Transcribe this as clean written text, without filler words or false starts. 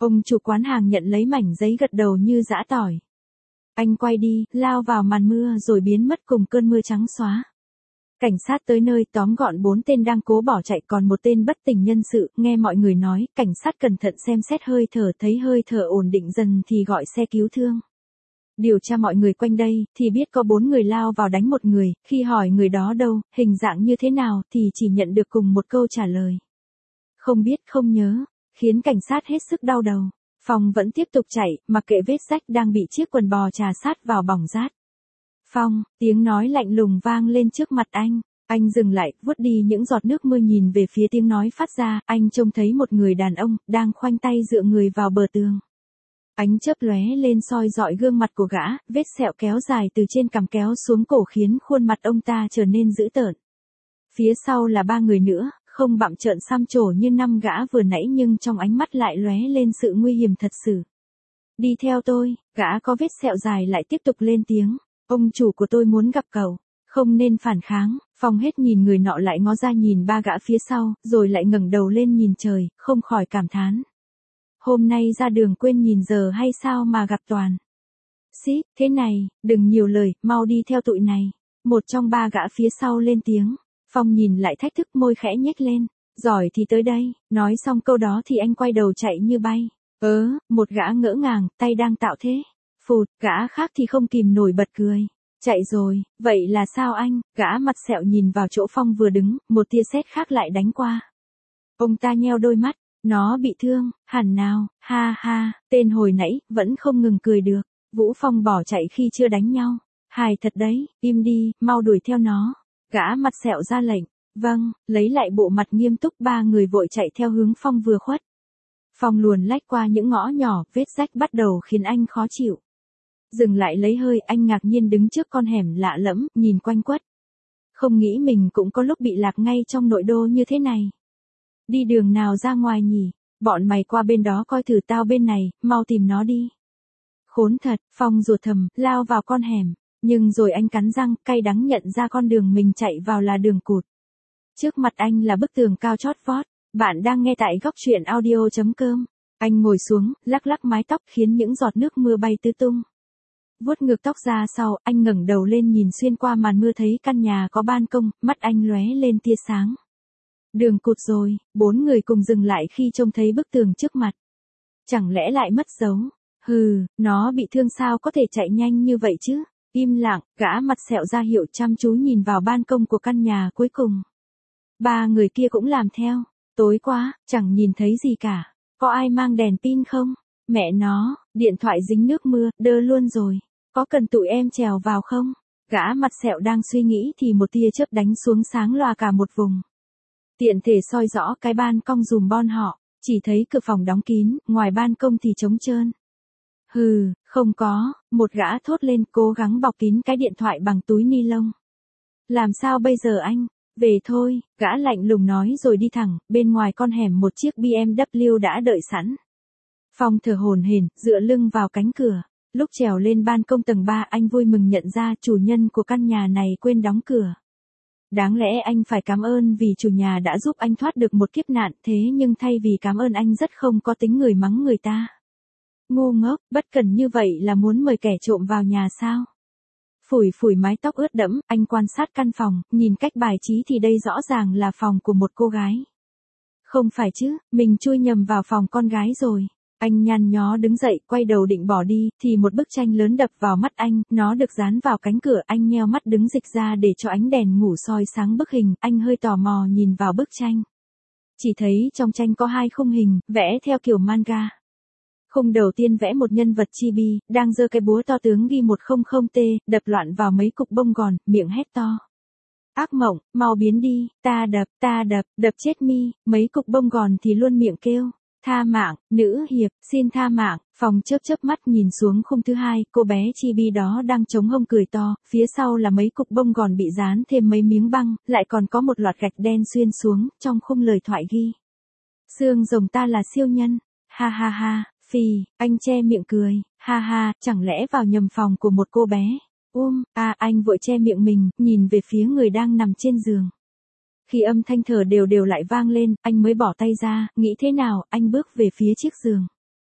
Ông chủ quán hàng nhận lấy mảnh giấy gật đầu như giã tỏi. Anh quay đi, lao vào màn mưa rồi biến mất cùng cơn mưa trắng xóa. Cảnh sát tới nơi tóm gọn 4 tên đang cố bỏ chạy, còn một tên bất tỉnh nhân sự. Nghe mọi người nói, cảnh sát cẩn thận xem xét hơi thở, thấy hơi thở ổn định dần thì gọi xe cứu thương. Điều tra mọi người quanh đây, thì biết có 4 người lao vào đánh một người. Khi hỏi người đó đâu, hình dạng như thế nào, thì chỉ nhận được cùng một câu trả lời: không biết, không nhớ, khiến cảnh sát hết sức đau đầu. Phong vẫn tiếp tục chạy, mặc kệ vết rách đang bị chiếc quần bò trà sát vào bỏng rát. Phong, tiếng nói lạnh lùng vang lên trước mặt anh. Anh dừng lại, vuốt đi những giọt nước mưa, nhìn về phía tiếng nói phát ra. Anh trông thấy một người đàn ông, đang khoanh tay dựa người vào bờ tường. Ánh chớp lóe lên soi rọi gương mặt của gã, vết sẹo kéo dài từ trên cằm kéo xuống cổ khiến khuôn mặt ông ta trở nên dữ tợn. Phía sau là 3 người nữa, không bặm trợn xăm trổ như 5 gã vừa nãy, nhưng trong ánh mắt lại lóe lên sự nguy hiểm thật sự. Đi theo tôi, gã có vết sẹo dài lại tiếp tục lên tiếng. Ông chủ của tôi muốn gặp cậu, không nên phản kháng. Phong hết nhìn người nọ lại ngó ra nhìn 3 gã phía sau, rồi lại ngẩng đầu lên nhìn trời, không khỏi cảm thán. Hôm nay ra đường quên nhìn giờ hay sao mà gặp toàn. Xít, thế này, đừng nhiều lời, mau đi theo tụi này. Một trong 3 gã phía sau lên tiếng. Phong nhìn lại thách thức, môi khẽ nhếch lên. Giỏi thì tới đây. Nói xong câu đó thì anh quay đầu chạy như bay. Một gã ngỡ ngàng, tay đang tạo thế. Phụt, gã khác thì không kìm nổi bật cười. Chạy rồi, vậy là sao anh? Gã mặt sẹo nhìn vào chỗ Phong vừa đứng, một tia sét khác lại đánh qua. Ông ta nheo đôi mắt. Nó bị thương, hẳn nào, ha ha, tên hồi nãy, vẫn không ngừng cười được. Vũ Phong bỏ chạy khi chưa đánh nhau. Hài thật đấy, im đi, mau đuổi theo nó. Gã mặt sẹo ra lệnh. Vâng, lấy lại bộ mặt nghiêm túc, 3 người vội chạy theo hướng Phong vừa khuất. Phong luồn lách qua những ngõ nhỏ, vết rách bắt đầu khiến anh khó chịu. Dừng lại lấy hơi, anh ngạc nhiên đứng trước con hẻm lạ lẫm, nhìn quanh quất. Không nghĩ mình cũng có lúc bị lạc ngay trong nội đô như thế này. Đi đường nào ra ngoài nhỉ? Bọn mày qua bên đó coi thử, tao bên này, mau tìm nó đi. Khốn thật, Phong ruột thầm, lao vào con hẻm. Nhưng rồi anh cắn răng, cay đắng nhận ra con đường mình chạy vào là đường cụt. Trước mặt anh là bức tường cao chót vót. Bạn đang nghe tại góc truyện audio.com. Anh ngồi xuống, lắc lắc mái tóc khiến những giọt nước mưa bay tứ tung. Vuốt ngược tóc ra sau, anh ngẩng đầu lên nhìn xuyên qua màn mưa thấy căn nhà có ban công, mắt anh lóe lên tia sáng. Đường cụt rồi, 4 người cùng dừng lại khi trông thấy bức tường trước mặt. Chẳng lẽ lại mất dấu? Hừ, nó bị thương sao có thể chạy nhanh như vậy chứ? Im lặng, gã mặt sẹo ra hiệu chăm chú nhìn vào ban công của căn nhà cuối cùng. 3 người kia cũng làm theo. Tối quá, chẳng nhìn thấy gì cả. Có ai mang đèn pin không? Mẹ nó, điện thoại dính nước mưa, đơ luôn rồi. Có cần tụi em trèo vào không? Gã mặt sẹo đang suy nghĩ thì một tia chớp đánh xuống sáng loà cả một vùng. Tiện thể soi rõ cái ban công dùm bon họ, chỉ thấy cửa phòng đóng kín, ngoài ban công thì trống trơn. Hừ, không có, một gã thốt lên cố gắng bọc kín cái điện thoại bằng túi ni lông. Làm sao bây giờ anh? Về thôi, gã lạnh lùng nói rồi đi thẳng, bên ngoài con hẻm một chiếc BMW đã đợi sẵn. Phong thở hổn hển, dựa lưng vào cánh cửa. Lúc trèo lên ban công tầng 3 anh vui mừng nhận ra chủ nhân của căn nhà này quên đóng cửa. Đáng lẽ anh phải cảm ơn vì chủ nhà đã giúp anh thoát được một kiếp nạn, thế nhưng thay vì cảm ơn anh rất không có tính người mắng người ta. Ngu ngốc, bất cần như vậy là muốn mời kẻ trộm vào nhà sao? Phủi phủi mái tóc ướt đẫm, anh quan sát căn phòng, nhìn cách bài trí thì đây rõ ràng là phòng của một cô gái. Không phải chứ, mình chui nhầm vào phòng con gái rồi. Anh nhăn nhó đứng dậy, quay đầu định bỏ đi, thì một bức tranh lớn đập vào mắt anh, nó được dán vào cánh cửa, anh nheo mắt đứng dịch ra để cho ánh đèn ngủ soi sáng bức hình, anh hơi tò mò nhìn vào bức tranh. Chỉ thấy trong tranh có 2 khung hình, vẽ theo kiểu manga. Khung đầu tiên vẽ một nhân vật chibi, đang giơ cái búa to tướng ghi 100T, đập loạn vào mấy cục bông gòn, miệng hét to. Ác mộng, mau biến đi, ta đập chết mi, mấy cục bông gòn thì luôn miệng kêu. Tha mạng, nữ hiệp, xin tha mạng. Phong chớp mắt nhìn xuống khung thứ 2, cô bé chibi đó đang chống hông cười to, phía sau là mấy cục bông gòn bị dán thêm mấy miếng băng, lại còn có một loạt gạch đen xuyên xuống, trong khung lời thoại ghi. Xương rồng ta là siêu nhân, ha ha ha, phì, anh che miệng cười, ha ha, chẳng lẽ vào nhầm phòng của một cô bé. Anh vội che miệng mình, nhìn về phía người đang nằm trên giường. Khi âm thanh thở đều lại vang lên, anh mới bỏ tay ra, nghĩ thế nào, anh bước về phía chiếc giường.